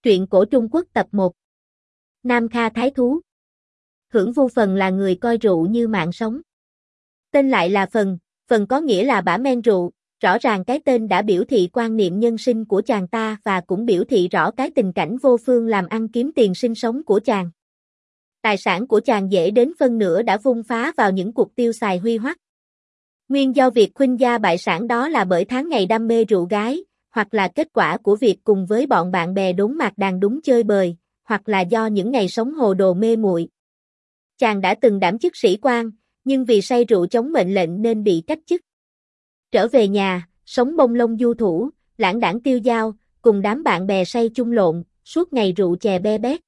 Truyện cổ Trung Quốc tập 1. Nam Kha Thái Thú. Hưởng Vu Phần là người coi rượu như mạng sống. Tên lại là Phần, Phần có nghĩa là bã men rượu, rõ ràng cái tên đã biểu thị quan niệm nhân sinh của chàng ta và cũng biểu thị rõ cái tình cảnh vô phương làm ăn kiếm tiền sinh sống của chàng. Tài sản của chàng dễ đến phân nửa đã vung phá vào những cuộc tiêu xài huy hoắc. Nguyên do việc khuynh gia bại sản đó là bởi tháng ngày đam mê rượu gái, hoặc là kết quả của việc cùng với bọn bạn bè đốn mạc đàn đúng chơi bời, hoặc là do những ngày sống hồ đồ mê muội. Chàng đã từng đảm chức sĩ quan, nhưng vì say rượu chống mệnh lệnh nên bị cách chức. Trở về nhà, sống bông lông du thủ, lãng đãng tiêu dao, cùng đám bạn bè say chung lộn, suốt ngày rượu chè be bét.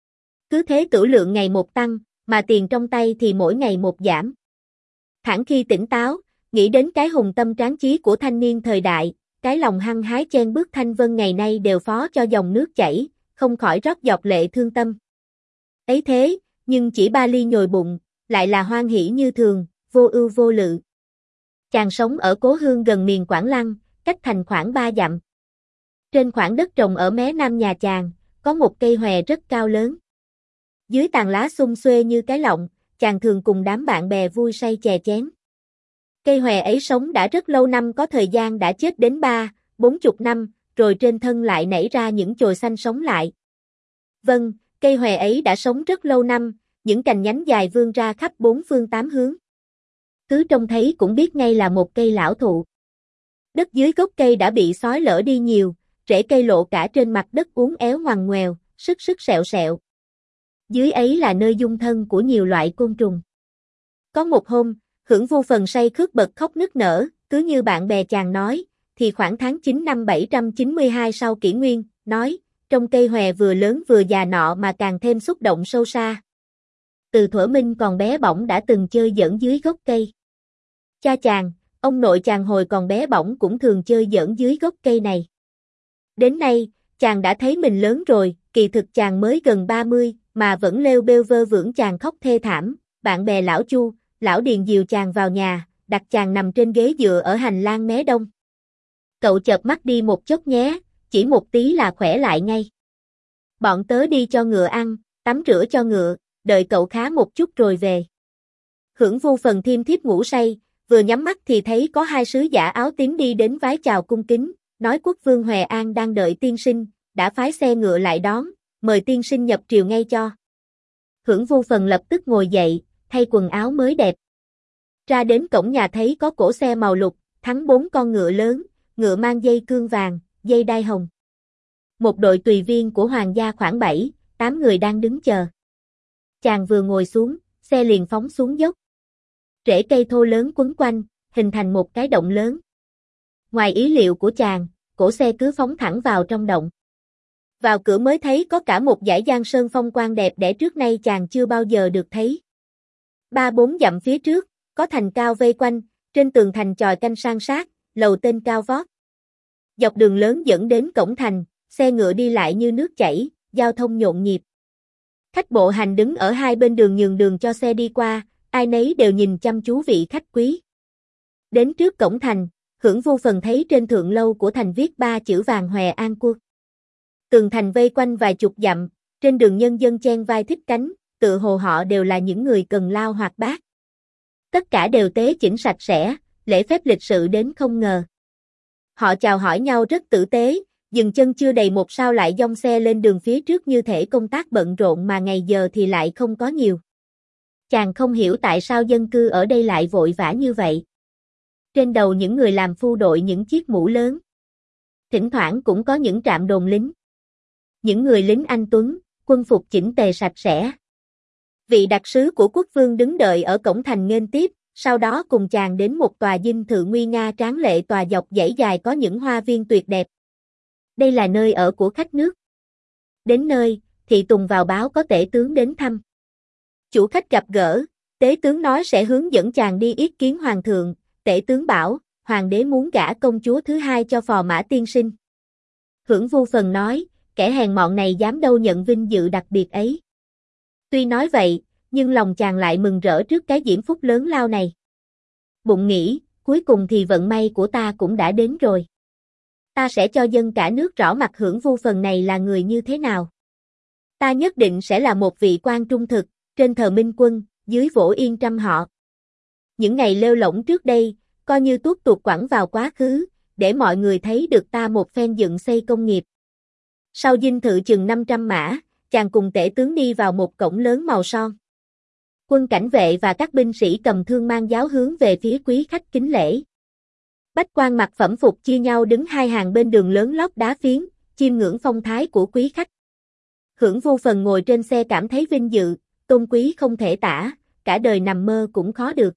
Cứ thế tửu lượng ngày một tăng, mà tiền trong tay thì mỗi ngày một giảm. Thẳng khi tỉnh táo, nghĩ đến cái hùng tâm tráng chí của thanh niên thời đại, cái lòng hăng hái chen bước thanh vân ngày nay đều phó cho dòng nước chảy, không khỏi rót giọt lệ thương tâm. Ấy thế, nhưng chỉ 3 ly nhồi bụng, lại là hoan hỷ như thường, vô ưu vô lự. Chàng sống ở cố hương gần miền Quảng Lăng, cách thành khoảng 3 dặm. Trên khoảng đất trồng ở mé nam nhà chàng, có một cây hòe rất cao lớn. Dưới tàn lá xum xuê như cái lọng, chàng thường cùng đám bạn bè vui say chè chén. Cây hòe ấy sống đã rất lâu năm, có thời gian đã chết đến 30-40 năm, rồi trên thân lại nảy ra những chồi xanh sống lại. Vâng, cây hòe ấy đã sống rất lâu năm, những cành nhánh dài vươn ra khắp 4 phương 8 hướng. Cứ trông thấy cũng biết ngay là một cây lão thụ. Đất dưới gốc cây đã bị xói lở đi nhiều, rễ cây lộ cả trên mặt đất uốn éo ngoằn ngoèo, sứt sứt sẹo sẹo. Dưới ấy là nơi dung thân của nhiều loại côn trùng. Có một hôm, Hưởng Vu Phần say khướt bật khóc nức nở, cứ như bạn bè chàng nói, thì khoảng tháng 9 năm 792 sau kỷ nguyên, nói, trong cây hòe vừa lớn vừa già nọ mà càng thêm xúc động sâu xa. Từ thuở Minh còn bé bỏng đã từng chơi giỡn dưới gốc cây. Cha chàng, ông nội chàng hồi còn bé bỏng cũng thường chơi giỡn dưới gốc cây này. Đến nay, chàng đã thấy mình lớn rồi, kỳ thực chàng mới gần 30, mà vẫn lêu bêu vơ vưởng. Chàng khóc thê thảm, bạn bè lão Chu, lão Điền dìu chàng vào nhà, đặt chàng nằm trên ghế dựa ở hành lang mé đông. Cậu chợp mắt đi một chốc nhé, chỉ một tí là khỏe lại ngay. Bọn tớ đi cho ngựa ăn, tắm rửa cho ngựa, đợi cậu khá một chút rồi về. Hưởng Vu Phần thiêm thiếp ngủ say, vừa nhắm mắt thì thấy có 2 sứ giả áo tím đi đến vái chào cung kính, nói quốc vương Huệ An đang đợi tiên sinh, đã phái xe ngựa lại đón, mời tiên sinh nhập triều ngay cho. Hưởng Vu Phần lập tức ngồi dậy, thay quần áo mới đẹp. Ra đến cổng nhà thấy có cỗ xe màu lục, thắng 4 con ngựa lớn, ngựa mang dây cương vàng, dây đai hồng. Một đội tùy viên của hoàng gia khoảng 7-8 người đang đứng chờ. Chàng vừa ngồi xuống, xe liền phóng xuống dốc. Rễ cây thô lớn quấn quanh, hình thành một cái động lớn. Ngoài ý liệu của chàng, cỗ xe cứ phóng thẳng vào trong động. Vào cửa mới thấy có cả một dải giang sơn phong quang đẹp đẽ trước nay chàng chưa bao giờ được thấy. 3-4 dặm phía trước, có thành cao vây quanh, trên tường thành chòi canh san sát, lầu tên cao vót. Dọc đường lớn dẫn đến cổng thành, xe ngựa đi lại như nước chảy, giao thông nhộn nhịp. Khách bộ hành đứng ở hai bên đường nhường đường cho xe đi qua, ai nấy đều nhìn chăm chú vị khách quý. Đến trước cổng thành, Hưởng Vu Phần thấy trên thượng lâu của thành viết 3 chữ vàng Huệ An Quốc. Tường thành vây quanh vài chục dặm, trên đường nhân dân chen vai thích cánh, tự hồ họ đều là những người cần lao hoạt bát. Tất cả đều tế chỉnh sạch sẽ, lễ phép lịch sự đến không ngờ. Họ chào hỏi nhau rất tử tế, dừng chân chưa đầy một sao lại dong xe lên đường phía trước như thể công tác bận rộn mà ngày giờ thì lại không có nhiều. Chàng không hiểu tại sao dân cư ở đây lại vội vã như vậy. Trên đầu những người làm phu đội những chiếc mũ lớn. Thỉnh thoảng cũng có những trạm đồn lính. Những người lính anh tuấn, quân phục chỉnh tề sạch sẽ. Vị đặc sứ của quốc vương đứng đợi ở cổng thành nghênh tiếp, sau đó cùng chàng đến một tòa dinh thự nguy nga tráng lệ, tòa dọc dãy dài có những hoa viên tuyệt đẹp. Đây là nơi ở của khách nước. Đến nơi, thị tùng vào báo có tể tướng đến thăm. Chủ khách gặp gỡ, tế tướng nói sẽ hướng dẫn chàng đi yết kiến hoàng thượng. Tể tướng bảo, hoàng đế muốn gả công chúa thứ hai cho phò mã tiên sinh. Hưởng Vu Phần nói, kẻ hèn mọn này dám đâu nhận vinh dự đặc biệt ấy. Tuy nói vậy, nhưng lòng chàng lại mừng rỡ trước cái diễm phúc lớn lao này. Bụng nghĩ, cuối cùng thì vận may của ta cũng đã đến rồi. Ta sẽ cho dân cả nước rõ mặt Hưởng Vu Phần này là người như thế nào. Ta nhất định sẽ là một vị quan trung thực, trên thờ Minh Quân, dưới vỗ yên trăm họ. Những ngày lêu lổng trước đây, coi như tuốt tuột quẳng vào quá khứ, để mọi người thấy được ta một phen dựng xây công nghiệp. Sau dinh thự chừng 500 mã, chàng cùng tể tướng đi vào một cổng lớn màu son. Quân cảnh vệ và các binh sĩ cầm thương mang giáo hướng về phía quý khách kính lễ. Bách quan mặc phẩm phục chia nhau đứng hai hàng bên đường lớn lót đá phiến, chiêm ngưỡng phong thái của quý khách. Hưởng Vu Phần ngồi trên xe cảm thấy vinh dự, tôn quý không thể tả, cả đời nằm mơ cũng khó được.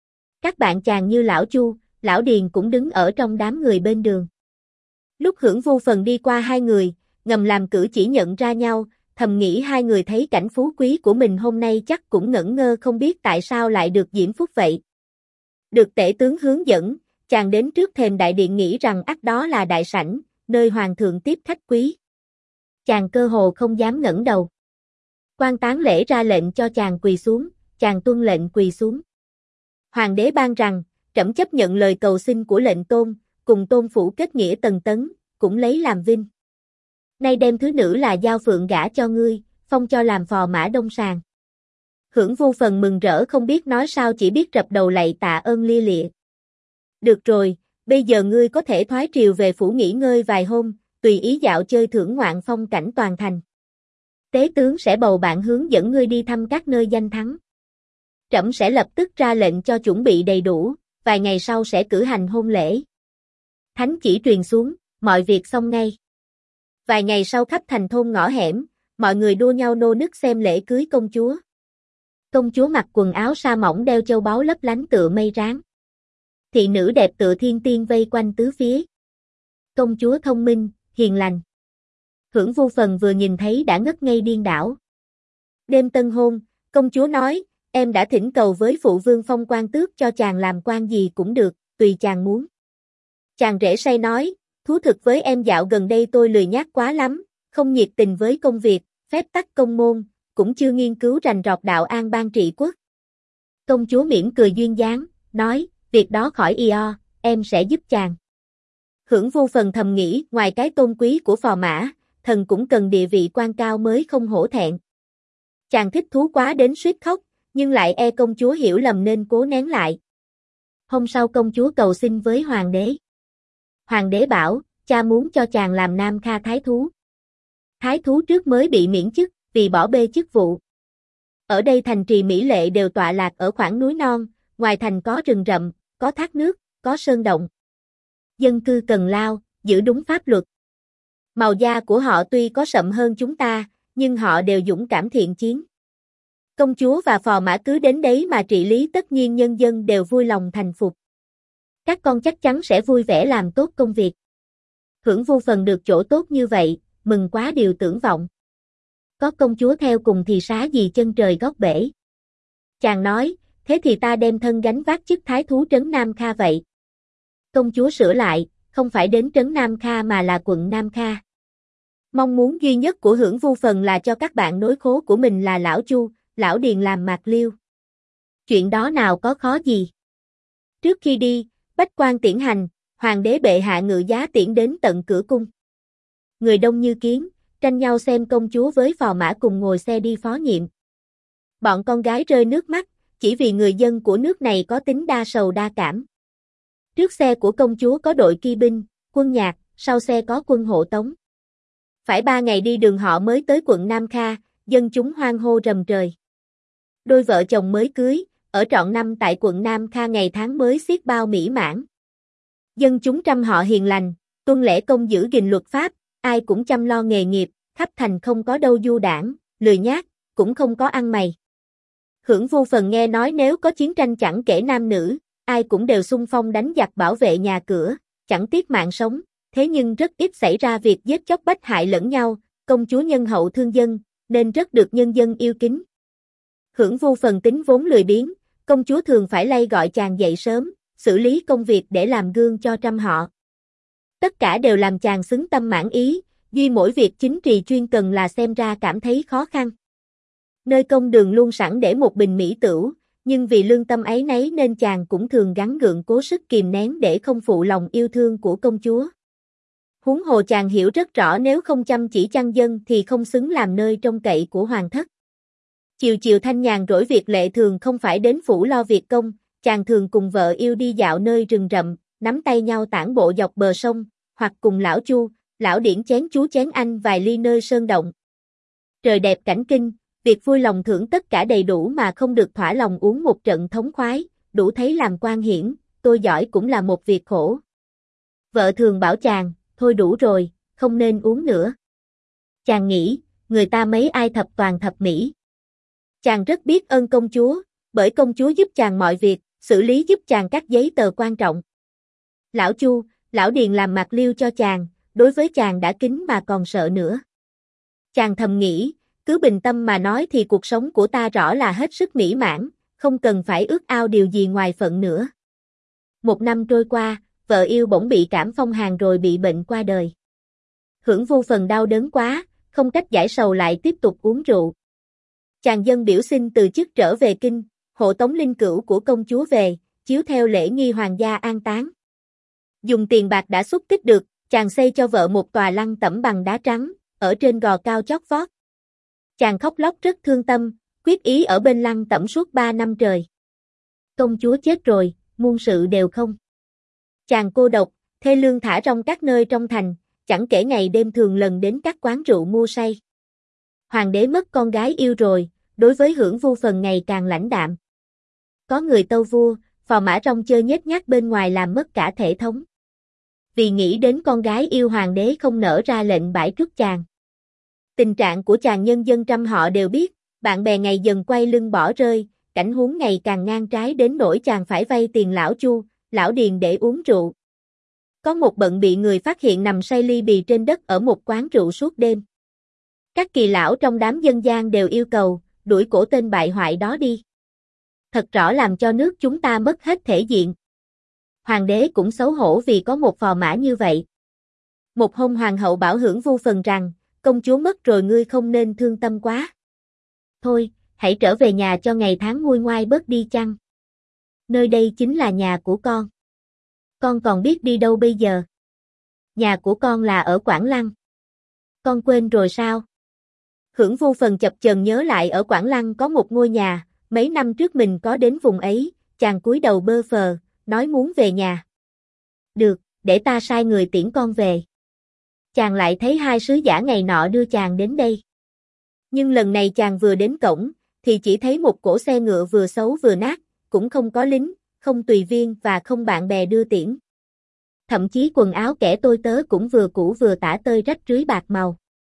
Các bạn chàng như lão Chu, lão Điền cũng đứng ở trong đám người bên đường. Lúc Hưởng Vu Phần đi qua hai người, ngầm làm cử chỉ nhận ra nhau, thầm nghĩ hai người thấy cảnh phú quý của mình hôm nay chắc cũng ngẩn ngơ không biết tại sao lại được diễm phúc vậy. Được tể tướng hướng dẫn, chàng đến trước thềm đại điện nghĩ rằng ắt đó là đại sảnh, nơi hoàng thượng tiếp khách quý. Chàng cơ hồ không dám ngẩng đầu. Quan tán lễ ra lệnh cho chàng quỳ xuống, chàng tuân lệnh quỳ xuống. Hoàng đế ban rằng, trẫm chấp nhận lời cầu xin của lệnh tôn, cùng tôn phủ kết nghĩa tần tấn, cũng lấy làm vinh. Nay đem thứ nữ là Giao Phượng gả cho ngươi, phong cho làm phò mã Đông Sàng. Hưởng Vu Phần mừng rỡ không biết nói sao chỉ biết rập đầu lạy tạ ơn lia lịa. Được rồi, bây giờ ngươi có thể thoái triều về phủ nghỉ ngơi vài hôm, tùy ý dạo chơi thưởng ngoạn phong cảnh toàn thành. Tế tướng sẽ bầu bạn hướng dẫn ngươi đi thăm các nơi danh thắng. Trẫm sẽ lập tức ra lệnh cho chuẩn bị đầy đủ, vài ngày sau sẽ cử hành hôn lễ. Thánh chỉ truyền xuống, mọi việc xong ngay. Vài ngày sau khắp thành thôn ngõ hẻm, mọi người đua nhau nô nức xem lễ cưới công chúa. Công chúa mặc quần áo sa mỏng đeo châu báu lấp lánh tựa mây ráng. Thị nữ đẹp tựa thiên tiên vây quanh tứ phía. Công chúa thông minh, hiền lành. Hưởng Vu Phần vừa nhìn thấy đã ngất ngây điên đảo. Đêm tân hôn, công chúa nói, em đã thỉnh cầu với phụ vương phong quan tước cho chàng làm quan gì cũng được, tùy chàng muốn. Chàng rể say nói, thú thực với em dạo gần đây tôi lười nhác quá lắm, không nhiệt tình với công việc, phép tắc công môn, cũng chưa nghiên cứu rành rọt đạo an bang trị quốc. Công chúa mỉm cười duyên dáng, nói, việc đó khỏi io, em sẽ giúp chàng. Hưởng Vu Phần thầm nghĩ, ngoài cái tôn quý của phò mã, thần cũng cần địa vị quan cao mới không hổ thẹn. Chàng thích thú quá đến suýt khóc, nhưng lại e công chúa hiểu lầm nên cố nén lại. Hôm sau công chúa cầu xin với hoàng đế. Hoàng đế bảo, cha muốn cho chàng làm Nam Kha thái thú. Thái thú trước mới bị miễn chức, vì bỏ bê chức vụ. Ở đây thành trì mỹ lệ đều tọa lạc ở khoảng núi non, ngoài thành có rừng rậm, có thác nước, có sơn động. Dân cư cần lao, giữ đúng pháp luật. Màu da của họ tuy có sậm hơn chúng ta, nhưng họ đều dũng cảm thiện chiến. Công chúa và phò mã cứ đến đấy mà trị lý tất nhiên nhân dân đều vui lòng thành phục. Các con chắc chắn sẽ vui vẻ làm tốt công việc. Hưởng Vu Phần được chỗ tốt như vậy, mừng quá điều tưởng vọng. Có công chúa theo cùng thì xá gì chân trời góc bể. Chàng nói, thế thì ta đem thân gánh vác chức thái thú trấn Nam Kha vậy. Công chúa sửa lại, không phải đến trấn Nam Kha mà là quận Nam Kha. Mong muốn duy nhất của Hưởng Vu Phần là cho các bạn nối khố của mình là lão Chu, lão Điền làm mạc liêu. Chuyện đó nào có khó gì. Trước khi đi, bách quan tiễn hành, hoàng đế bệ hạ ngự giá tiễn đến tận cửa cung. Người đông như kiến, tranh nhau xem công chúa với phò mã cùng ngồi xe đi phó nhiệm. Bọn con gái rơi nước mắt, chỉ vì người dân của nước này có tính đa sầu đa cảm. Trước xe của công chúa có đội kỵ binh, quân nhạc, sau xe có quân hộ tống. Phải 3 ngày đi đường họ mới tới quận Nam Kha, dân chúng hoan hô rầm trời. Đôi vợ chồng mới cưới, ở trọn năm tại quận Nam Kha ngày tháng mới xiết bao mỹ mãn. Dân chúng trăm họ hiền lành, tuân lễ công giữ gìn luật pháp, ai cũng chăm lo nghề nghiệp, khắp thành không có đâu du đảng, lười nhác, cũng không có ăn mày. Hưởng Vu Phần nghe nói nếu có chiến tranh chẳng kể nam nữ, ai cũng đều xung phong đánh giặc bảo vệ nhà cửa, chẳng tiếc mạng sống, thế nhưng rất ít xảy ra việc giết chóc bách hại lẫn nhau, công chúa nhân hậu thương dân, nên rất được nhân dân yêu kính. Hưởng Vu Phần tính vốn lười biếng, công chúa thường phải lay gọi chàng dậy sớm, xử lý công việc để làm gương cho trăm họ. Tất cả đều làm chàng xứng tâm mãn ý, duy mỗi việc chính trì chuyên cần là xem ra cảm thấy khó khăn. Nơi công đường luôn sẵn để một bình mỹ tửu, nhưng vì lương tâm ấy nấy nên chàng cũng thường gắng gượng cố sức kìm nén để không phụ lòng yêu thương của công chúa. Huống hồ chàng hiểu rất rõ nếu không chăm chỉ chăn dân thì không xứng làm nơi trông cậy của hoàng thất. Chiều chiều thanh nhàn rỗi việc lệ thường không phải đến phủ lo việc công, chàng thường cùng vợ yêu đi dạo nơi rừng rậm, nắm tay nhau tản bộ dọc bờ sông, hoặc cùng lão Chu, lão Điển chén chú chén anh vài ly nơi sơn động. Trời đẹp cảnh kinh, việc vui lòng thưởng tất cả đầy đủ mà không được thỏa lòng uống một trận thống khoái, đủ thấy làm quan hiển, tôi giỏi cũng là một việc khổ. Vợ thường bảo chàng, thôi đủ rồi, không nên uống nữa. Chàng nghĩ, người ta mấy ai thập toàn thập mỹ. Chàng rất biết ơn công chúa, bởi công chúa giúp chàng mọi việc, xử lý giúp chàng các giấy tờ quan trọng. Lão Chu, lão Điền làm mặt liêu cho chàng, đối với chàng đã kính mà còn sợ nữa. Chàng thầm nghĩ, cứ bình tâm mà nói thì cuộc sống của ta rõ là hết sức mỹ mãn, không cần phải ước ao điều gì ngoài phận nữa. Một năm trôi qua, vợ yêu bỗng bị cảm phong hàn rồi bị bệnh qua đời. Hưởng Vu Phần đau đớn quá, không cách giải sầu lại tiếp tục uống rượu. Chàng dân biểu xin từ chức trở về kinh, hộ tống linh cữu của công chúa về, chiếu theo lễ nghi hoàng gia an táng. Dùng tiền bạc đã xúc tích được, chàng xây cho vợ một tòa lăng tẩm bằng đá trắng, ở trên gò cao chót vót. Chàng khóc lóc rất thương tâm, quyết ý ở bên lăng tẩm suốt 3 năm trời. Công chúa chết rồi, muôn sự đều không. Chàng cô độc, thê lương thả rong các nơi trong thành, chẳng kể ngày đêm thường lần đến các quán rượu mua say. Hoàng đế mất con gái yêu rồi, đối với Hưởng Vu Phần ngày càng lãnh đạm. Có người tâu vua, phò mã rong chơi nhếch nhác bên ngoài làm mất cả thể thống. Vì nghĩ đến con gái yêu hoàng đế không nỡ ra lệnh bãi truất chàng. Tình trạng của chàng nhân dân trăm họ đều biết, bạn bè ngày dần quay lưng bỏ rơi, cảnh huống ngày càng ngang trái đến nỗi chàng phải vay tiền lão Chu, lão Điền để uống rượu. Có một bận bị người phát hiện nằm say ly bì trên đất ở một quán rượu suốt đêm. Các kỳ lão trong đám dân gian đều yêu cầu, đuổi cổ tên bại hoại đó đi. Thật rõ làm cho nước chúng ta mất hết thể diện. Hoàng đế cũng xấu hổ vì có một phò mã như vậy. Một hôm hoàng hậu bảo Hưởng Vu Phần rằng, công chúa mất rồi ngươi không nên thương tâm quá. Thôi, hãy trở về nhà cho ngày tháng nguôi ngoai bớt đi chăng. Nơi đây chính là nhà của con. Con còn biết đi đâu bây giờ? Nhà của con là ở Quảng Lăng. Con quên rồi sao? Hưởng Vu Phần chập chờn nhớ lại ở Quảng Lăng có một ngôi nhà, mấy năm trước mình có đến vùng ấy, chàng cúi đầu bơ phờ, nói muốn về nhà. Được, để ta sai người tiễn con về. Chàng lại thấy 2 sứ giả ngày nọ đưa chàng đến đây. Nhưng lần này chàng vừa đến cổng, thì chỉ thấy một cỗ xe ngựa vừa xấu vừa nát, cũng không có lính, không tùy viên và không bạn bè đưa tiễn. Thậm chí quần áo kẻ tôi tớ cũng vừa cũ vừa tả tơi rách rưới bạc màu.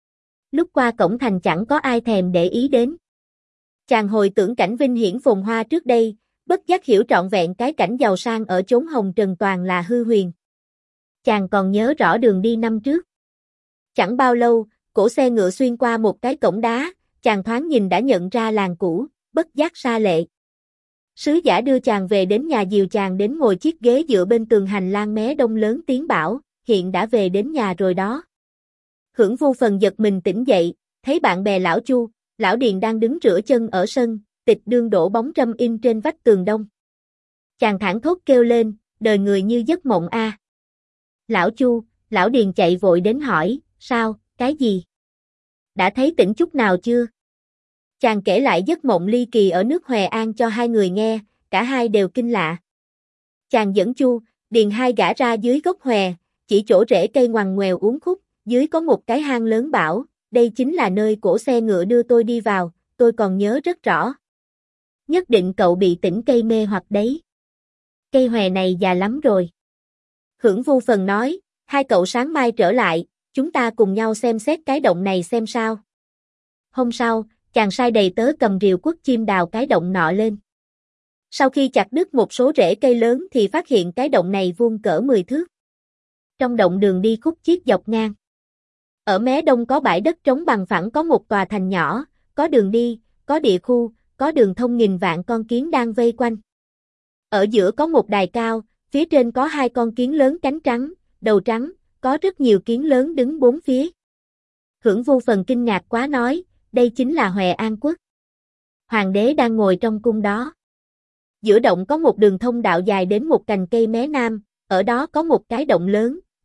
Lúc qua cổng thành chẳng có ai thèm để ý đến. Chàng hồi tưởng cảnh vinh hiển phồn hoa trước đây, bất giác hiểu trọn vẹn cái cảnh giàu sang ở chốn hồng trần toàn là hư huyền. Chàng còn nhớ rõ đường đi năm trước. Chẳng bao lâu, cỗ xe ngựa xuyên qua một cái cổng đá, chàng thoáng nhìn đã nhận ra làng cũ, bất giác sa lệ. Sứ giả đưa chàng về đến nhà dìu chàng đến ngồi chiếc ghế dựa bên tường hành lang mé đông lớn tiếng bảo, hiện đã về đến nhà rồi đó. Hưởng Vu Phần giật mình tỉnh dậy, thấy bạn bè lão Chu, lão Điền đang đứng rửa chân ở sân, tịch đương đổ bóng râm in trên vách tường đông. Chàng thảng thốt kêu lên, đời người như giấc mộng a. Lão Chu, lão Điền chạy vội đến hỏi, sao, cái gì? Đã thấy tỉnh chút nào chưa? Chàng kể lại giấc mộng ly kỳ ở nước Huệ An cho 2 người nghe, cả hai đều kinh lạ. Chàng dẫn Chu, Điền hai gã ra dưới gốc hòe, chỉ chỗ rễ cây ngoằn ngoèo uốn khúc, dưới có một cái hang lớn bảo, đây chính là nơi cổ xe ngựa đưa tôi đi vào, tôi còn nhớ rất rõ. Nhất định cậu bị tỉnh cây mê hoặc đấy. Cây hòe này già lắm rồi. Hưởng Vu Phần nói, 2 cậu sáng mai trở lại, chúng ta cùng nhau xem xét cái động này xem sao. Hôm sau, chàng sai đầy tớ cầm rìu quất chim đào cái động nọ lên. Sau khi chặt đứt một số rễ cây lớn thì phát hiện cái động này vuông cỡ 10 thước. Trong động đường đi khúc chiết dọc ngang. Ở mé đông có bãi đất trống bằng phẳng có một tòa thành nhỏ, có đường đi, có địa khu, có đường thông nghìn vạn con kiến đang vây quanh. Ở giữa có một đài cao, phía trên có 2 con kiến lớn cánh trắng, đầu trắng, có rất nhiều kiến lớn đứng 4 phía. Hưởng Vu Phần kinh ngạc quá nói, đây chính là Huệ An Quốc. Hoàng đế đang ngồi trong cung đó. Giữa động có một đường thông đạo dài đến một cành cây mé nam, ở đó có một cái động lớn,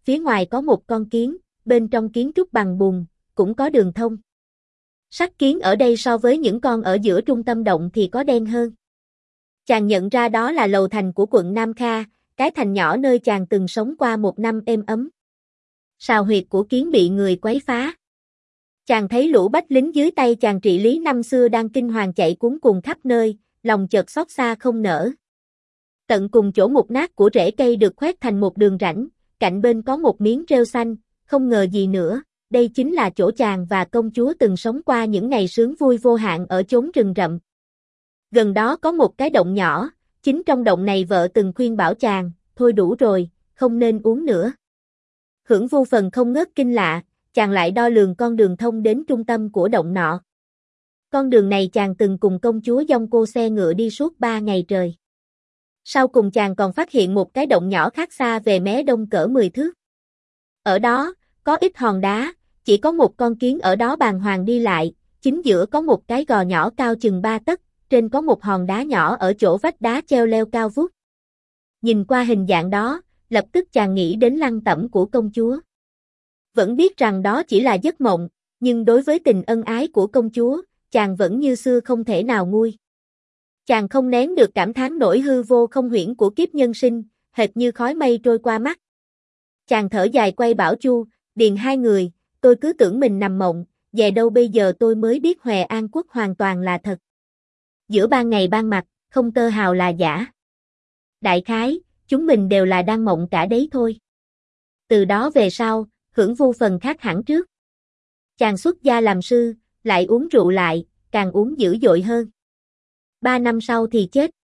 phía ngoài có một con kiến, bên trong kiến trúc bằng bùn, cũng có đường thông. Sắt kiến ở đây so với những con ở giữa trung tâm động thì có đen hơn. Chàng nhận ra đó là lầu thành của quận Nam Kha, cái thành nhỏ nơi chàng từng sống qua một năm êm ấm. Sào huyệt của kiến bị người quấy phá. Chàng thấy lũ bách lính dưới tay chàng trị lý năm xưa đang kinh hoàng chạy cuống cuồng khắp nơi, lòng chợt xót xa không nỡ. Tận cùng chỗ mục nát của rễ cây được khoét thành một đường rãnh, cạnh bên có một miếng rêu xanh, không ngờ gì nữa, đây chính là chỗ chàng và công chúa từng sống qua những ngày sướng vui vô hạn ở chốn rừng rậm. Gần đó có một cái động nhỏ, chính trong động này vợ từng khuyên bảo chàng, thôi đủ rồi, không nên uống nữa. Hưởng vô phần không ngớt kinh lạ, chàng lại đo lường con đường thông đến trung tâm của động nọ. Con đường này chàng từng cùng công chúa dong cô xe ngựa đi suốt 3 ngày trời. Sau cùng chàng còn phát hiện một cái động nhỏ khác xa về mé đông cỡ 10 thước. Ở đó, có ít hòn đá, chỉ có một con kiến ở đó bàng hoàng đi lại, chính giữa có một cái gò nhỏ cao chừng 3 tấc, trên có một hòn đá nhỏ ở chỗ vách đá treo leo cao vút. Nhìn qua hình dạng đó, lập tức chàng nghĩ đến lăng tẩm của công chúa. Vẫn biết rằng đó chỉ là giấc mộng, nhưng đối với tình ân ái của công chúa, chàng vẫn như xưa không thể nào nguôi. Chàng không nén được cảm thán nỗi hư vô không huyễn của kiếp nhân sinh, hệt như khói mây trôi qua mắt. Chàng thở dài quay bảo Chu, Điền hai người, tôi cứ tưởng mình nằm mộng, về đâu bây giờ tôi mới biết Hòe An Quốc hoàn toàn là thật. Giữa ban ngày ban mặt, không tơ hào là giả. Đại khái, chúng mình đều là đang mộng cả đấy thôi. Từ đó về sau, Hưởng vô phần khác hẳn trước. Chàng xuất gia làm sư, lại uống rượu lại, càng uống dữ dội hơn. 3 năm sau thì chết.